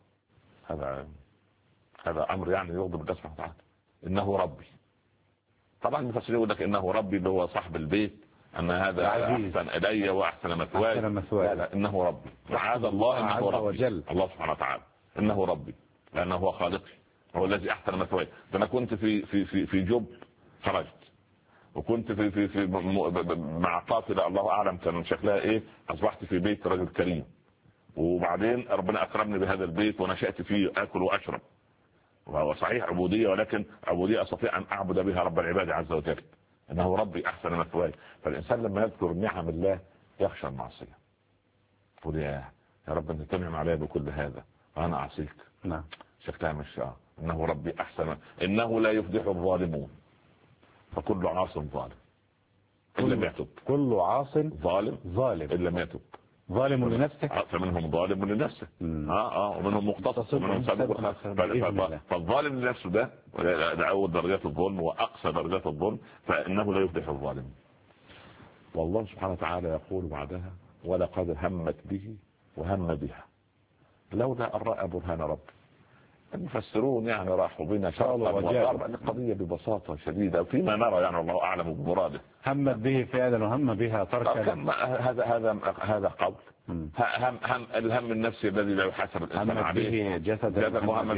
هذا امر يعني يغضب الله سبحانه وتعالى. انه ربي. طبعا المفسرين يقول لك انه ربي اللي هو صاحب البيت، ان هذا احسن الي واحسن مثواي. لا انه ربي. معاذ الله انه ربي الله سبحانه وتعالى انه ربي، لانه هو خالقي، هو الذي احسن مثواي. انا كنت في جب خرجت، وكنت في مع قافله الله اعلم كان شكلها ايه، اصبحت في بيت رجل كريم، وبعدين ربنا اكرمني بهذا البيت ونشأت فيه اكل واشرب. وهو صحيح عبوديه، ولكن عبوديه استطيع ان اعبد بها رب العباد عز وجل. انه ربي احسن مثواي. فالانسان لما يذكر نعم الله يخشى المعصيه. يقول يا رب انت تنعم علي بكل هذا وانا اعصيك. نعم. شكلها مش انه ربي احسن. انه لا يفلح الظالمون، فكل عاص ظالم الا لم يتب. كل عاص ظالم الا لم يتب. ظالم لنفسه، فمنهم ظالم لنفسه ومنهم مقتصد ومنهم سابق. فالظالم لنفسه ده اول درجات الظلم واقصى درجات الظلم، فانه لا يفلح الظالم. والله سبحانه وتعالى يقول بعدها ولقد همت به وهم بها لولا ان راى برهان ربه. المفسرون يعني راحوا بنا شرطا وغربا. القضيه ببساطه شديده فيما نرى يعني الله اعلم بمراده. همت به فعلا وهم بها تركا. هذا قول. هم الهم النفسي الذي لا يحاسب الانسان عليه. جسد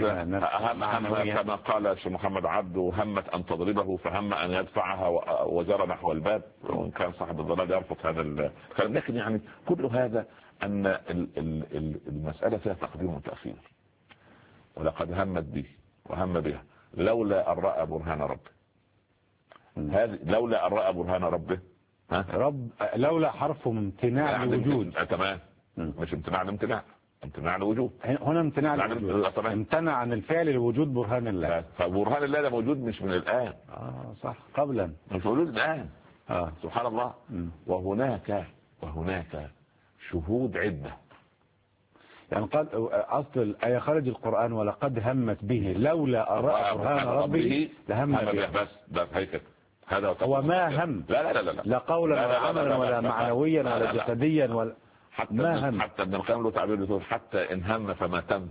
كما قال الشيخ محمد عبده همت ان تضربه فهم ان يدفعها وجرى نحو الباب، وان كان صاحب الضلال يرفض هذا الكلام. لكن يعني كل هذا ان المساله فيها تقديم وتاخير. ولقد همت به وهم بها لولا ان راى برهان ربه. هذه لولا ان راى برهان ربه. لولا حرف امتناع يعني الوجود. تمام. مش امتناع الامتناع، امتناع الوجود. هنا امتناع الوجود. امتنع عن الفعل لوجود برهان الله. فبرهان الله ده موجود مش من الان. صح، قبلا مش موجود الان. سبحان الله. وهناك شهود عده. يعني قال اصل الايه خارج القران ولقد همت به لولا اراء برهان ربه لهم به. بس هيك هذا هو ما هم. لا قولا ولا عملا ولا معنويا ولا جسديا ولا ما هم. حتى ابن القيم له تعبير يقول حتى ان هم فما تم.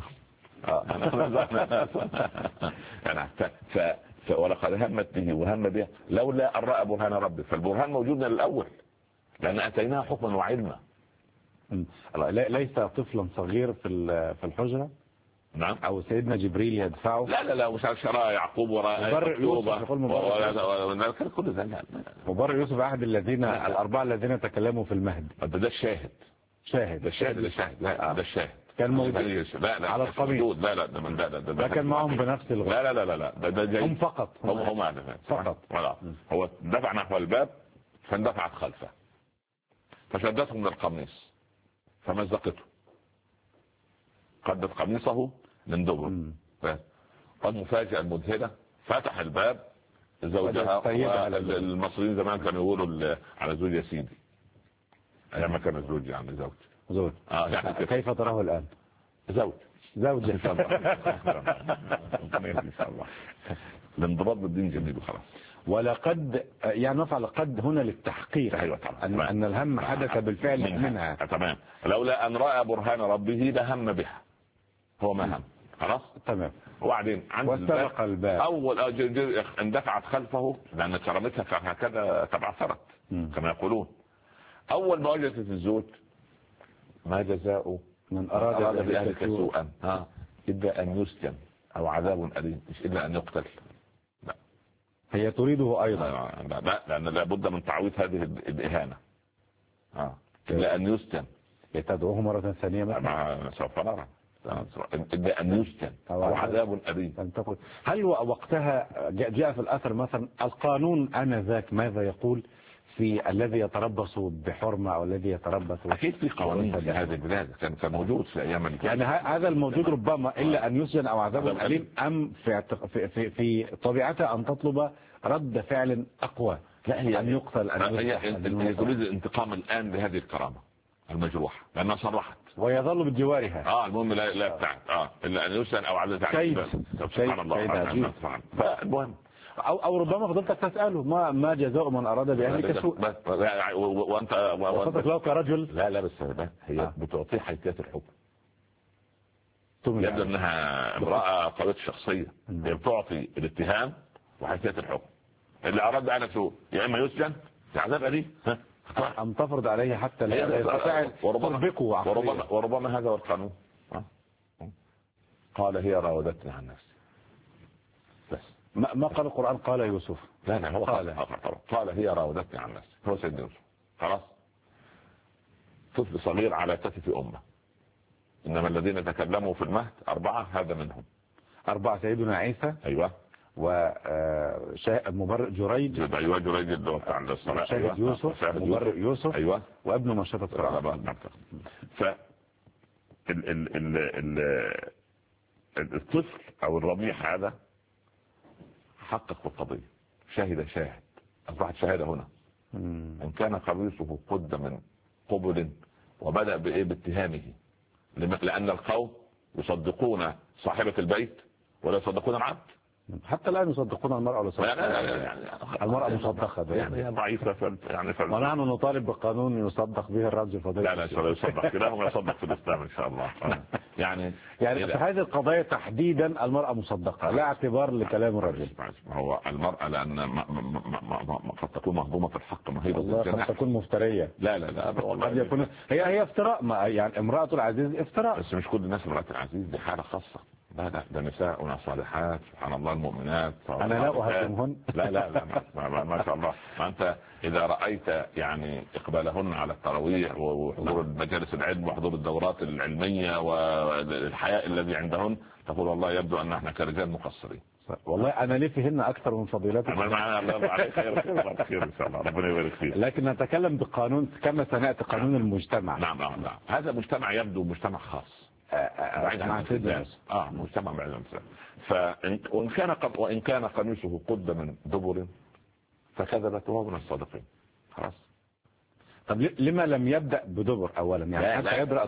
يعني ولقد همت به وهم به لولا ان راى برهان ربه. فالبرهان موجود من الاول لان اتيناه حكما وعلما. ليس طفلا صغير في الحجرة. نعم. او سيدنا جبريل يدفعه. لا مش شراء يعقوب مبرئ يوسف كل ذلك. مبرئ يوسف احد الذين الاربعه الذين تكلموا في المهد. ده الشاهد. ده الشاهد. لا ده الشاهد كان موجود. لا على القميص. ده كان معهم بنفس اللغه. لا ده جاي. هم فقط. فقط. هو دفع نحو الباب فاندفعت خلفه فشدته من القميص فمزقته. قدت قميصه من دبر والمفاجأة المذهلة فتح الباب زوجها. المصريين زمان كانوا يقولوا على زوج يا سيدي، ايام ما كان زوج يعني زوج. يعني كيف تراه الآن؟ زوج ان شاء الله. الانضباط بالدين جميل وخلاص. ولقد يعني نفعل قد هنا للتحقيق. أيوة طبعا. أن الهم حدث بالفعل منها. تمام. لولا أن رأى برهان ربه لهم بها، هو ما هم. خلاص تمام. وبعدين واستبق الباب أول اندفعت خلفه لأن كرامتها هكذا تبعثرت كما يقولون. أول ما وجدت الزوج ما جزاء من أراد بأهلك سوءا إلا أن يسجن أو عذاب أليم، مش إلا أن يقتل. لا، هي تريده أيضا. لا لأن لابد من تعويض هذه الإهانة. إلا أن يسجن. تدعوه مرة ثانية مثلا؟ سوف نرى. إلا أن يسجن أو عذاب أليم. هل وقتها جاء في الأثر مثلا القانون آنذاك ماذا يقول في الذي يتربص بحرمة أو الذي يتربص؟ أكيد في قوانين في هذه البلاد كان موجود في أيام يعني هذا الموجود ربما إلا أن يسجن أو عذاب أليم، أم في طبيعتها أن تطلب رد فعل أقوى؟ لا، هي أن يقتل هي تريد الانتقام الآن لهذه الكرامة المجروحة لأنها صرحت ويظل بجوارها. المهم لا بتاعت إلا أن يسجن أو عذاب أليم. سبحان الله. فالمهم أو ربما فضلتك تسأله ما جزاء من أراد بأهلك سوء، وأنت وصدق له كرجل. لا بس هي بتعطيه حيثيات الحكم. يبدو أنها امرأة قوية الشخصية، هي بتعطي الاتهام وحيثيات الحكم. اللي أراد بأهلك سوء يا إما يسجن يا عذاب أليم، أم تفرض عليه حتى لا يستطيع تطبقه. وربما هذا هو القانون. قال هي راودتني عن نفسي. بس ما قال القرآن قال يوسف؟ لا هو قال هي راودتني عن نفسي. هو سيدنا يوسف. خلاص، طفل صغير على كتف أمه. إنما الذين تكلموا في المهد 4 هذا منهم. 4 سيدنا عيسى. أيوة. ومبرئ جريج. أيوة جريج اللي بتاع الصلاة. شاهد يوسف. مبرئ يوسف. أيوة. وابن مشطة فرعون. ف الطفل أو الرضيع هذا حقق القضية، شاهد أصبحت شهادة هنا. إن كان قميصه قد من قبل وبدأ باتهامه، لأن القوم يصدقون صاحبة البيت ولا يصدقون العبد. حتى الآن يصدقون المرأة ولا يصدقون المرأة مصدقة يعني ضعيفة ونحن نطالب بقانون يصدق به الرجل فضيلة. لا يصدق كلاهما يصدق في الإسلام إن شاء الله. يعني في هذه القضايا تحديدا المرأة مصدقة لا اعتبار لكلام الرجل. ما هو المرأة لأن قد تكون مهضومة الحق مهيبة الجناح، قد تكون مفترية. لا والله قد يكون هي افتراء. يعني امرأة العزيز افتراء. بس مش كل الناس امرأة العزيز، دي حالة خاصة. لا ده نساء صالحات سبحان الله المؤمنات. أنا لا أهاجمهن. لا ما شاء الله. فأنت إذا رأيت يعني إقبالهن على التراويح وحضور مجالس العلم وحضور الدورات العلمية والحياء الذي عندهن تقول والله يبدو أن احنا كرجال مقصرين. والله أنا لي فيهن أكثر من فضيلتك. خير إن شاء الله ربنا يبارك فيك. لكن نتكلم بقانون كما سنأتي قانون المجتمع. نعم. هذا مجتمع يبدو مجتمع خاص بعيد عن الناس. مجتمع بعيد عن الناس. وإن كان قميصه قد من دبر فكذبت وهو من الصادقين. خلاص. طب لما لم يبدأ بدبر أولا؟ يعني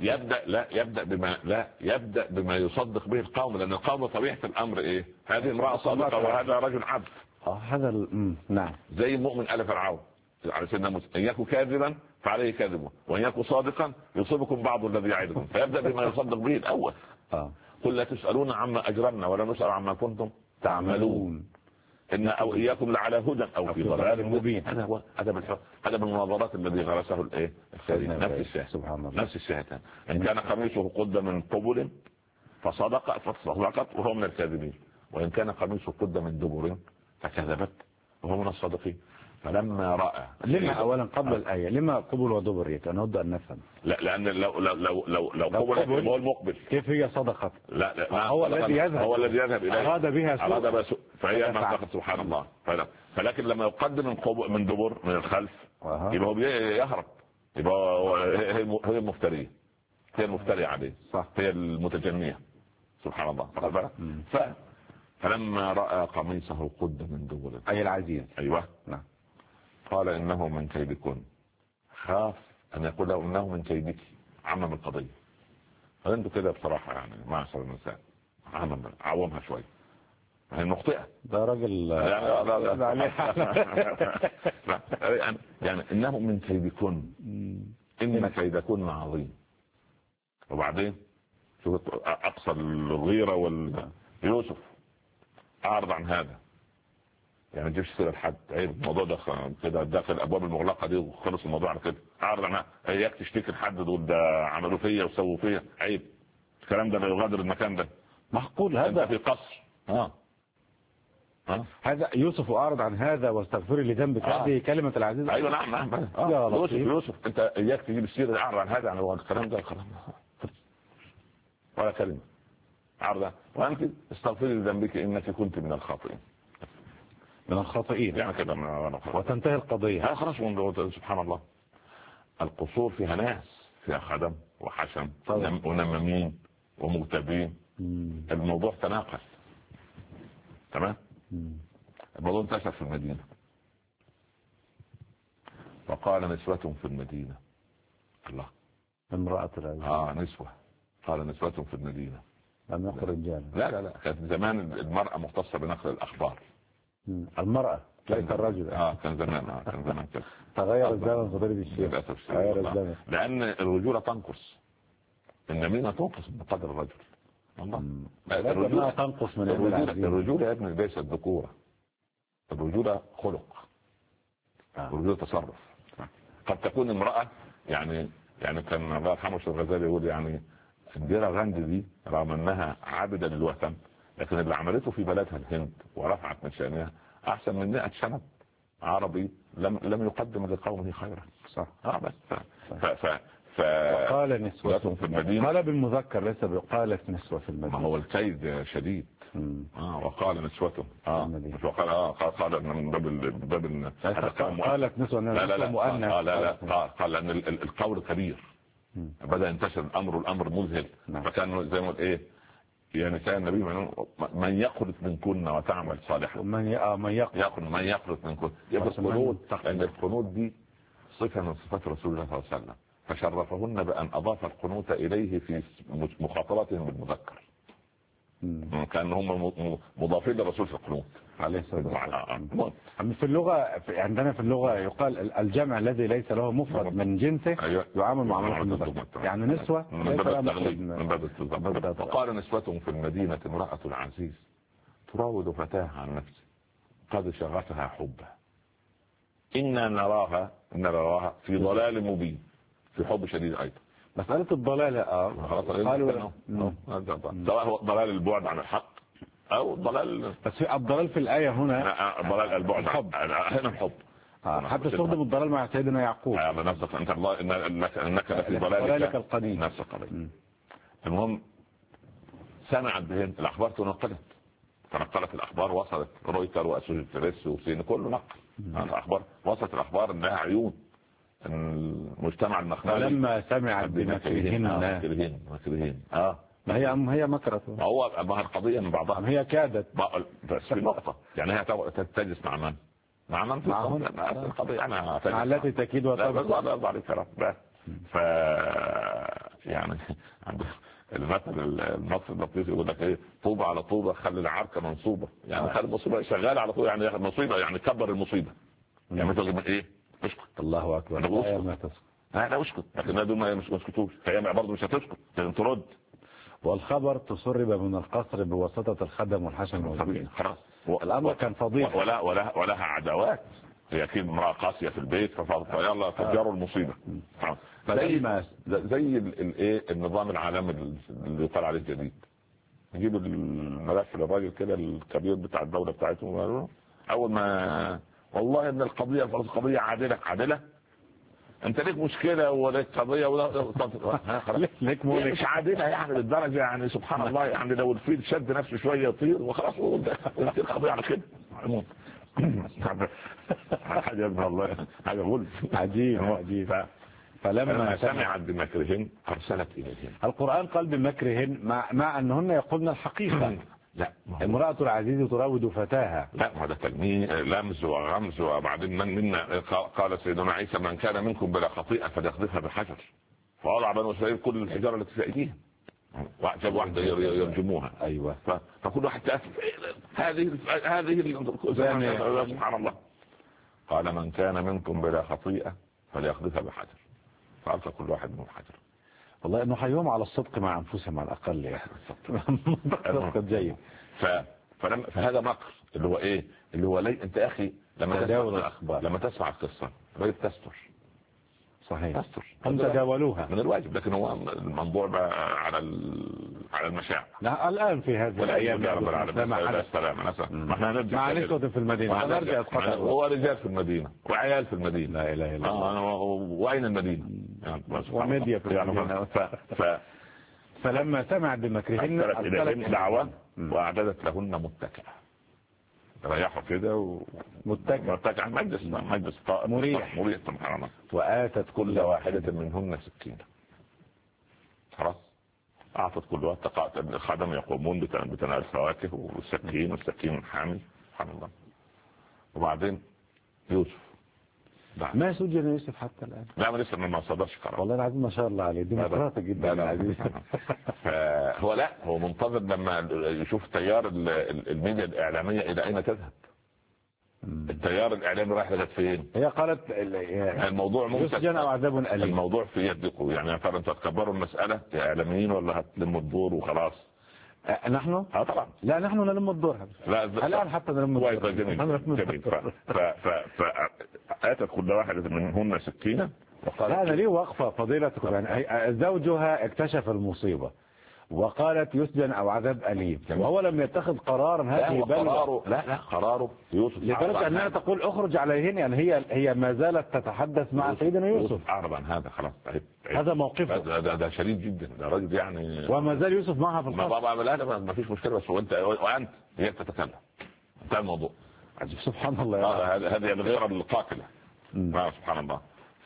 يبدأ بما يصدق به القوم، لأن القوم طبيعة الأمر إيه؟ هذه امرأة صادقة وهذا رجل عبد. هذا نعم. زي المؤمن آل فرعون على سيدنا موسى، إن يكن كاذبا فعليه كذبه وإن يكن صادقا يصيبكم بعض الذي يعدكم. فيبدأ بما يصدق به الأول. قل لا تسألون عما أجرمنا ولا نسأل عما كنتم تعملون إن أو إياكم لعلى هدى أو في ضلال مبين. هذا هو أدب المناظرات الذي غرسه الإيه الكريم. نفس الشاهد سبحان الله. نفس الشاهدان. إن كان قميصه قد من قبل فصدقت وهو من الكاذبين، وإن كان قميصه قد من دبر فكذبت وهو من الصادقين. فلما رأى لما أولا قبل الآية لما قبل ودبر نود أن نفهم. لا لأن لو قبل هو المقبل كيف هي صدقت؟ لا هو الذي يذهب إليه أراد بها سوء فهي ما سبحان الله. فلكن لما يقدم من دبر من الخلف يبقى هو يهرب، يبقى هي المفترية، هي المفترية عليه صح، هي المتجنية سبحان الله. فلما رأى قميصه قد من دبر، أي العزيز. أيوة نعم. قال إنه من كيدكن، خاف أن يقول له إنه من كيدك، عمم القضية. فأنتوا كده بصراحة يعني معشر النساء عومها شوية، هي مخطئة. ده راجل يعني إنه من كيدكن، إن كيدكن عظيم. وبعدين شوف أقصى الغيرة يوسف أعرض عن هذا، يعني ما تجيبش سيرة لحد، عيب الموضوع ده كده داخل الأبواب المغلقة دي وخلص الموضوع على كده. أعرض عنها، إياك تشتكي لحد دول ده عملوا فيا وسووا فيا، عيب الكلام ده، لا يغادر المكان ده. معقول هذا؟ أنت في قصر. هذا يوسف أعرض عن هذا واستغفري لذنبك، هذه كلمة العزيز. أيوة نعم. يوسف أنت إياك تجيب السيرة، أعرض عن هذا، عن الكلام ده ولا كلمة. عرض وأنت استغفري لذنبك إنك كنت من الخاطئين. من الخاطئين يعني كده وتنتهي القضية. خلاص. سبحان الله، القصور فيها ناس، فيها خدم وحشم ونمامين ومغتابين. الموضوع تناقل تمام. الموضوع انتشر في المدينة، وقال نسوة في المدينة. الله، امرأة العزيز. نسوة. قال نسوة في المدينة، لم يقل رجال. لا كانت زمان المرأة مختصة بنقل الأخبار. المرأة ليس الرجل. كان زمان كده. تغير الزمن فضيلة الشيخ، للأسف لأن الرجولة تنقص، النميمة تنقص من قدر الرجل. الرجولة تنقص من الرجولة يا ابني ليست ذكورة، الرجولة خلق، الرجولة تصرف. قد تكون امرأة يعني كان الله يرحمه الشيخ الغزالي يقول يعني انديرا غاندي دي رغم انها عابدة للوثن، لكن اللي عملته في بلدها الهند ورفعت من شأنها احسن من 100 شنب عربي لم يقدم لقومه خيرا. صح. بس قال نسوة في المدينة، قال بالمذكر ليس قالت نسوة في المدينة. ما هو الكيد شديد. وقال نسوة قال من باب قالت نسوة. لا قال ان القول كبير، بدأ ينتشر الامر مذهل. فكان زي ما قلت ايه يا نساء النبي، من يقنط منكن وتعمل صالحا، من يقنط منكن القنوت، لان القنوت دي صفة من صفات رسول الله صلى الله عليه وسلم، فشرفهن بأن أضاف القنوت إليه في مخاطباتهم بالمذكر، كان هم مضافين للرسول في القنوت عليه الصلاة والسلام. في اللغة عندنا في اللغة يقال الجمع الذي ليس له مفرد من جنسه يعامل معاملة المذكر، يعني نسوة من باب التغليب. وقال نسوة في المدينة امرأة العزيز تراود فتاها عن نفسه قد شغفها حبه إنا نراها في ضلال مبين، في حب شديد أيضا. مسألة الضلال قالوا سواء هو ضلال البعد عن الحق أو ضلال، بس في الضلال في الآية هنا ضلال البعد الحب. هنا الحب حتى استخدم الضلال مع سيدنا يعقوب. نفسك أنت الله إنك لفي ضلالك القديم. نفس القضية. المهم سمعت بهم الأخبار، تنقلت الأخبار، وصلت رويتر وأسوشيتد بريس وسين كله نقل الأخبار، وصلت الأخبار إنها عيون المجتمع المخنالي. ولما سمعت بمكرهن ما هي مكرت، هو ما القضية من بعضها، هي كادت بس في نقطة يعني هي تجلس مع من في القضية مع التي تكيد وتبغض عليك رب. ف يعني المثل المصري اللطيف يقول لك ايه، طوبة على طوبة خلي العركة منصوبة، يعني خلي المصيبة شغالة على طول، يعني مصيبة يعني كبر المصيبة، يعني مثل ايه اسكت الله اكبر لا اسكت، لكن دول ما يسكتوش، هي برضه مش هتسكت لازم ترد. والخبر تسرب من القصر بواسطة الخدم والحشم خلاص الامر كان فضيح، ولها عداوات، هي اكيد امرأة قاسية في البيت فيلا فجروا المصيبة. زي الايه النظام العالمي اللي يقال عليه جديد، نجيب الملف للراجل كده الكبير بتاع الدولة بتاعتهم، اول ما والله ان القضية قضية عادلة انت ليك مشكلة وليك قضية ليك مش عادلة يعني بالدرجة، يعني سبحان الله، يعني لو الفيل شد نفسه شوية يطير وخلاص وانت القضية على كده. حاجة الله حاجة غلط عجيب. فلما سمعت بمكرهن أرسلت إليهن. القرآن قال بمكرهن مع أنهن يقولن الحقيقة، لا امرأة العزيز تراود فتاها. لا، ما ده تلميذ لمز وغمز. وبعدين من منا قال سيدنا عيسى من كان منكم بلا خطيئة فليقذفها بحجر، فوضع بنو اسرائيل كل الحجارة التي في ايديهم، جاب واحدة يرجموها. ايوه. فكل واحد تأسف هذه سبحان الله. قال من كان منكم بلا خطيئة فليقذفها بحجر، فألقى كل واحد منهم حجر. والله انه حيهم على الصدق مع انفسهم على الاقل يعني. صدق جيد. فهذا مكر اللي هو ايه؟ اللي هو ليه انت اخي لما تسمع القصة لا تستر. صحيح. تستر. هم تداولوها من الواجب، لكن هو الموضوع بقى على المشاعر. لا الان في هذه الايام يا رب العالمين ما احنا نرجع مع نسوة في المدينة، هو رجال في المدينة وعيال في المدينة. لا اله الا الله. واين المدينة وميديا في المدينة. فلما سمعت بمكرهن ارسلت دعوة واعددت لهن متكئة، ريحوا كده متكئ مجلس مريح سبحان الله. وآتت كل واحدة منهن سكينة. خلاص أعطت كل واحد الخدم يقومون بتناول الفواكه والسكين حامل سبحان الله. وبعدين يوسف ما سجن يوسف حتى الآن؟ لا ما لسه ما صدرش قرار. والله العظيم ما شاء الله عليه ديمقراطي جدا العزيز. هو منتظر لما يشوف تيار الميديا الإعلامية إلى أين تذهب. التيار الإعلامي رايح لغاية فين؟ هي قالت الموضوع يسجن أو عذاب أليم. الموضوع في يدكم يعني. يا ترى انتوا هتكبروا المسألة يا إعلاميين ولا هتلموا الدور وخلاص؟ نحن؟ طبعا. لا نحن نلم الدور. الآن حتى نلم الدور. جميل. فآتت كل واحدة منهن سكينة. لا أنا ليه وقفة فضيلتكم يعني زوجها اكتشف المصيبة وقالت يسجن أو عذاب أليم وهو لم يتخذ قرار هذه قراره. لا قراره يوسف لدرجة أنها تقول اخرج عليهن يعني هي ما زالت تتحدث مع سيدنا يوسف. أعرض عن هذا خلاص. هذا موقفه. ده شديد جدا. ده راجل يعني. وما زال يوسف معها في القصر. لا ما فيش مشكلة بس وأنت هي تتكلم. انتهى الموضوع. سبحان الله. هذه الغيرة القاتلة. سبحان الله.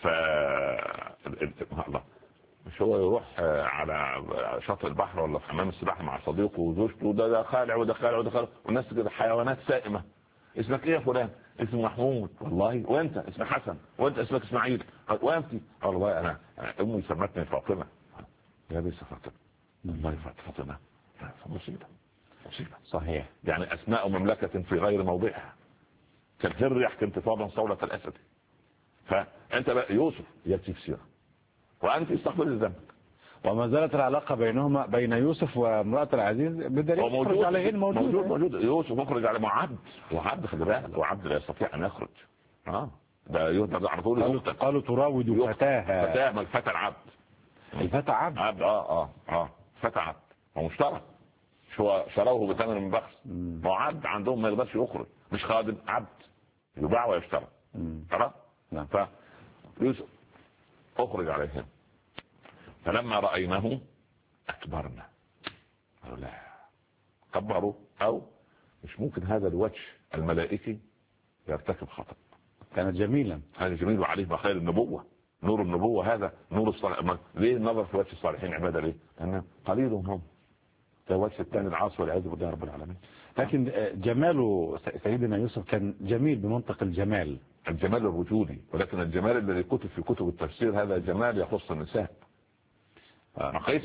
الله مش هو يروح على شاطئ البحر ولا في حمام السباحه مع صديقه وزوجته ده خالع وده خالع وده خالع والناس كده حيوانات سائمه. اسمك ايه يا فلان؟ اسمه محمود. والله. وانت اسمك حسن. وانت اسمك اسماعيل. وانت والله انا امي سمتني فاطمه. يا بس فاطمه. والله فاطمه مصيبه. صحيح. يعني اسماء مملكه في غير موضعها كالهر يحكي انتفاضا صولة الاسد. فانت بقى يوسف يبكي في سيره وأنت استقبل الذنب. وما زالت العلاقة بينهما بين يوسف وامرأة العزيز بدليل يخرج عليهن موجود. يوسف مخرج على وعبد خلي بالك وعبد لا يستطيع أن يخرج. ده يهدد على طول. قالوا تراود فتاها. ما الفتى العبد. الفتى عبد. فتى عبد هو مشترى. شو شروه بثمن بخس. هو عبد عندهم ما يقدرش يخرج. مش خادم عبد يباع ويشترى. خلاص. فيوسف اخرج عليهم فلما رأيناه اكبرنا. لا كبروا او مش ممكن هذا الوجه الملائكي يرتكب خطأ. كان جميلا. هذا جميل وعليه بخير النبوة. نور النبوة هذا نور الصالح. ليه النظر في وجه الصالحين عبادة؟ ليه؟ لأن قليل هم. ده وجه الثاني العاصي والعياذ بالله يا رب العالمين. لكن جماله سيدنا يوسف كان جميل بمنطق الجمال. الجمال الوجودي. ولكن الجمال الذي كتب في كتب التفسير هذا جمال يخص النساء. مقاييس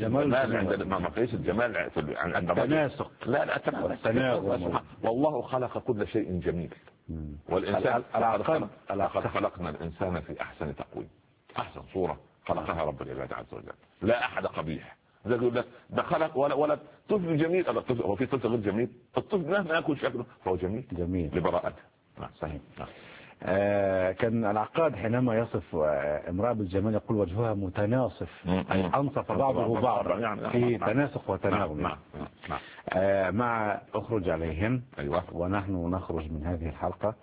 الجمال عند التناسق. لا التناسق. والله خلق كل شيء جميل. والإنسان لقد خلقنا الإنسان في أحسن تقويم. أحسن صورة خلقها رب العباد عز وجل. لا أحد قبيح. زي يقول لك ده خلق ولا طفل جميل. هو في طفل غير جميل؟ الطفل مهما يكون شكله فهو جميل لبراءته. صحيح. كان العقاد حينما يصف امرأة بالجمال يقول وجهها متناصف أي أنصف بعضه بعضا في تناسق وتناغم. مع اخرج عليهم. أيوة. ونحن نخرج من هذه الحلقة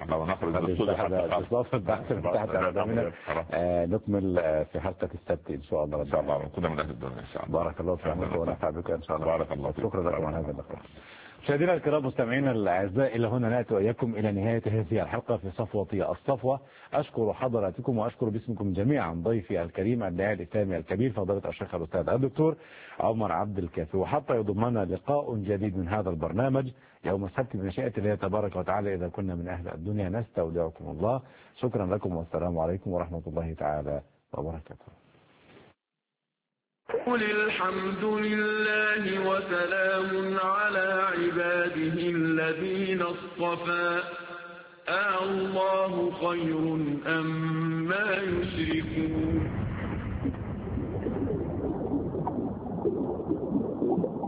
نكمل في حلقة السبت إن شاء الله. إن شاء الله كنا من أهل الدنيا إن شاء الله. بارك الله فيكم ونفع بك إن شاء الله. بارك الله فيك. شكرا لكم على هذا اللقاء. مشاهدينا الكرام مستمعينا الاعزاء، الى هنا ناتي واياكم الى نهايه هذه الحلقه في صفوة الصفوة. اشكر حضراتكم واشكر باسمكم جميعا ضيفي الكريم الداعي الاسلامي الكبير فضيلة الشيخ الاستاذ الدكتور عمر عبد الكافي، وحتى يضمنا لقاء جديد من هذا البرنامج يوم السبت بمشيئة الله تبارك وتعالى إذا كنا من أهل الدنيا، نستودعكم الله. شكرا لكم والسلام عليكم ورحمة الله تعالى وبركاته. قل الحمد لله وسلام على عباده الذين اصطفى الله خير أما يشركون.